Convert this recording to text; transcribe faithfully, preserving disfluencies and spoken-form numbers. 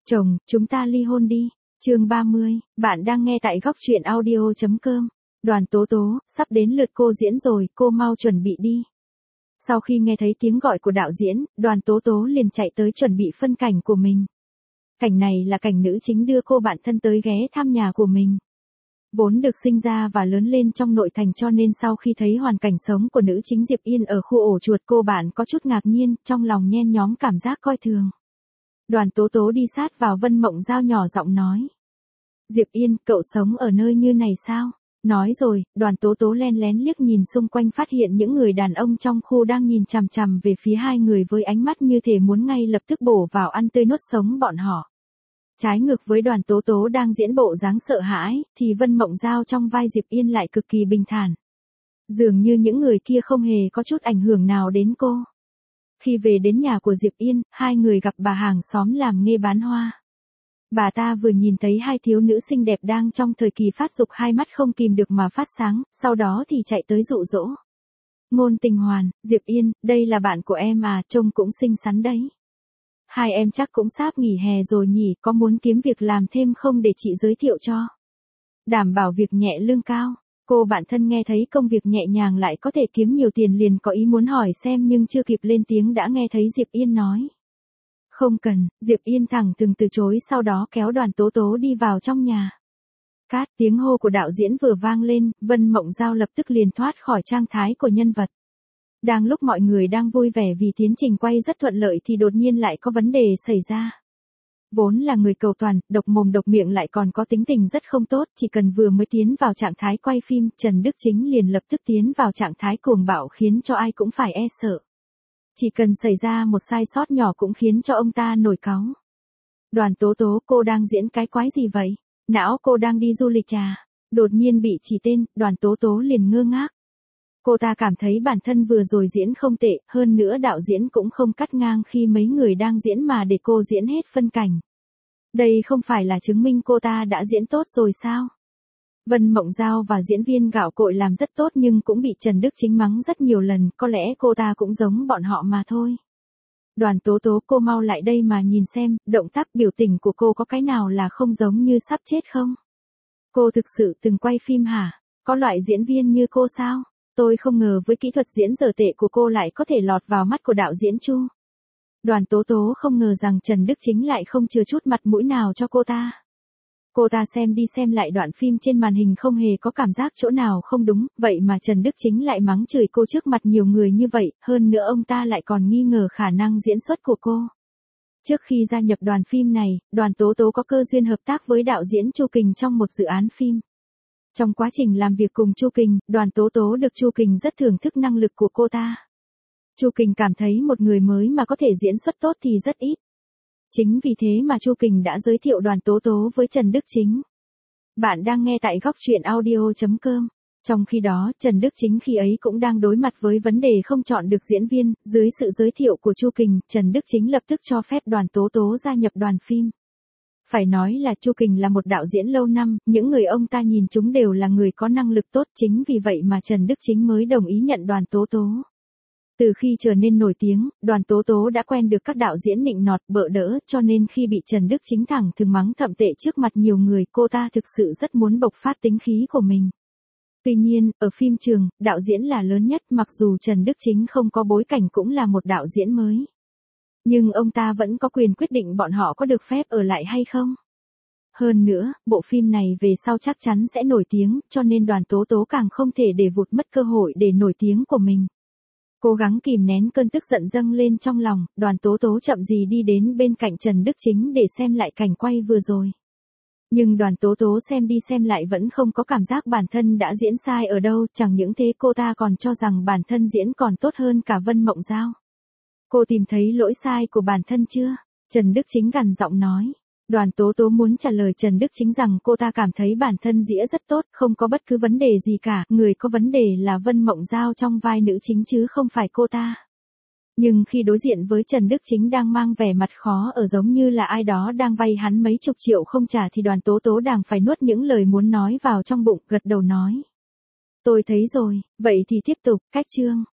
Chồng, chúng ta ly hôn đi. Chương ba mươi, bạn đang nghe tại góc truyện audio chấm com. Đoàn Tố Tố, sắp đến lượt cô diễn rồi, cô mau chuẩn bị đi. Sau khi nghe thấy tiếng gọi của đạo diễn, Đoàn Tố Tố liền chạy tới chuẩn bị phân cảnh của mình. Cảnh này là cảnh nữ chính đưa cô bạn thân tới ghé thăm nhà của mình. Vốn được sinh ra và lớn lên trong nội thành cho nên sau khi thấy hoàn cảnh sống của nữ chính Diệp Yên ở khu ổ chuột, cô bạn có chút ngạc nhiên, trong lòng nhen nhóm cảm giác coi thường. Đoàn Tố Tố đi sát vào Vân Mộng Giao nhỏ giọng nói. Diệp Yên, cậu sống ở nơi như này sao? Nói rồi, Đoàn Tố Tố len lén liếc nhìn xung quanh, phát hiện những người đàn ông trong khu đang nhìn chằm chằm về phía hai người với ánh mắt như thể muốn ngay lập tức bổ vào ăn tươi nuốt sống bọn họ. Trái ngược với Đoàn Tố Tố đang diễn bộ dáng sợ hãi, thì Vân Mộng Giao trong vai Diệp Yên lại cực kỳ bình thản. Dường như những người kia không hề có chút ảnh hưởng nào đến cô. Khi về đến nhà của Diệp Yên, hai người gặp bà hàng xóm làm nghề bán hoa. Bà ta vừa nhìn thấy hai thiếu nữ xinh đẹp đang trong thời kỳ phát dục, hai mắt không kìm được mà phát sáng, sau đó thì chạy tới dụ dỗ. Ngôn Tình Hoàn, Diệp Yên, đây là bạn của em à, trông cũng xinh xắn đấy. Hai em chắc cũng sắp nghỉ hè rồi nhỉ, có muốn kiếm việc làm thêm không để chị giới thiệu cho? Đảm bảo việc nhẹ lương cao. Cô bạn thân nghe thấy công việc nhẹ nhàng lại có thể kiếm nhiều tiền liền có ý muốn hỏi xem, nhưng chưa kịp lên tiếng đã nghe thấy Diệp Yên nói. Không cần, Diệp Yên thẳng thừng từ chối, sau đó kéo Đoàn Tố Tố đi vào trong nhà. Cát, tiếng hô của đạo diễn vừa vang lên, Vân Mộng Giao lập tức liền thoát khỏi trạng thái của nhân vật. Đang lúc mọi người đang vui vẻ vì tiến trình quay rất thuận lợi thì đột nhiên lại có vấn đề xảy ra. Vốn là người cầu toàn, độc mồm độc miệng lại còn có tính tình rất không tốt, chỉ cần vừa mới tiến vào trạng thái quay phim, Trần Đức Chính liền lập tức tiến vào trạng thái cuồng bạo khiến cho ai cũng phải e sợ. Chỉ cần xảy ra một sai sót nhỏ cũng khiến cho ông ta nổi cáu. Đoàn Tố Tố, cô đang diễn cái quái gì vậy? Não cô đang đi du lịch à? Đột nhiên bị chỉ tên, Đoàn Tố Tố liền ngơ ngác. Cô ta cảm thấy bản thân vừa rồi diễn không tệ, hơn nữa đạo diễn cũng không cắt ngang khi mấy người đang diễn mà để cô diễn hết phân cảnh. Đây không phải là chứng minh cô ta đã diễn tốt rồi sao? Vân Mộng Giao và diễn viên gạo cội làm rất tốt nhưng cũng bị Trần Đức Chính mắng rất nhiều lần, có lẽ cô ta cũng giống bọn họ mà thôi. Đoàn Tố Tố, cô mau lại đây mà nhìn xem, động tác biểu tình của cô có cái nào là không giống như sắp chết không? Cô thực sự từng quay phim hả? Có loại diễn viên như cô sao? Tôi không ngờ với kỹ thuật diễn dở tệ của cô lại có thể lọt vào mắt của đạo diễn Chu. Đoàn Tố Tố không ngờ rằng Trần Đức Chính lại không chừa chút mặt mũi nào cho cô ta. Cô ta xem đi xem lại đoạn phim trên màn hình không hề có cảm giác chỗ nào không đúng, vậy mà Trần Đức Chính lại mắng chửi cô trước mặt nhiều người như vậy, hơn nữa ông ta lại còn nghi ngờ khả năng diễn xuất của cô. Trước khi gia nhập đoàn phim này, Đoàn Tố Tố có cơ duyên hợp tác với đạo diễn Chu Kình trong một dự án phim. Trong quá trình làm việc cùng Chu Kình, Đoàn Tố Tố được Chu Kình rất thưởng thức năng lực của cô ta. Chu Kình cảm thấy một người mới mà có thể diễn xuất tốt thì rất ít. Chính vì thế mà Chu Kình đã giới thiệu Đoàn Tố Tố với Trần Đức Chính. Bạn đang nghe tại góc truyện audio chấm com. Trong khi đó, Trần Đức Chính khi ấy cũng đang đối mặt với vấn đề không chọn được diễn viên, dưới sự giới thiệu của Chu Kình, Trần Đức Chính lập tức cho phép Đoàn Tố Tố gia nhập đoàn phim. Phải nói là Chu Kình là một đạo diễn lâu năm, những người ông ta nhìn chúng đều là người có năng lực tốt, chính vì vậy mà Trần Đức Chính mới đồng ý nhận Đoàn Tố Tố. Từ khi trở nên nổi tiếng, Đoàn Tố Tố đã quen được các đạo diễn nịnh nọt bợ đỡ, cho nên khi bị Trần Đức Chính thẳng thừng mắng thậm tệ trước mặt nhiều người, cô ta thực sự rất muốn bộc phát tính khí của mình. Tuy nhiên, ở phim trường, đạo diễn là lớn nhất, mặc dù Trần Đức Chính không có bối cảnh cũng là một đạo diễn mới. Nhưng ông ta vẫn có quyền quyết định bọn họ có được phép ở lại hay không. Hơn nữa, bộ phim này về sau chắc chắn sẽ nổi tiếng, cho nên Đoàn Tố Tố càng không thể để vụt mất cơ hội để nổi tiếng của mình. Cố gắng kìm nén cơn tức giận dâng lên trong lòng, Đoàn Tố Tố chậm gì đi đến bên cạnh Trần Đức Chính để xem lại cảnh quay vừa rồi. Nhưng Đoàn Tố Tố xem đi xem lại vẫn không có cảm giác bản thân đã diễn sai ở đâu, chẳng những thế cô ta còn cho rằng bản thân diễn còn tốt hơn cả Vân Mộng Giao. Cô tìm thấy lỗi sai của bản thân chưa? Trần Đức Chính gằn giọng nói. Đoàn Tố Tố muốn trả lời Trần Đức Chính rằng cô ta cảm thấy bản thân diễn rất tốt, không có bất cứ vấn đề gì cả, người có vấn đề là Vân Mộng Giao trong vai nữ chính chứ không phải cô ta. Nhưng khi đối diện với Trần Đức Chính đang mang vẻ mặt khó ở giống như là ai đó đang vay hắn mấy chục triệu không trả thì Đoàn Tố Tố đành phải nuốt những lời muốn nói vào trong bụng, gật đầu nói. Tôi thấy rồi, vậy thì tiếp tục, cách chương.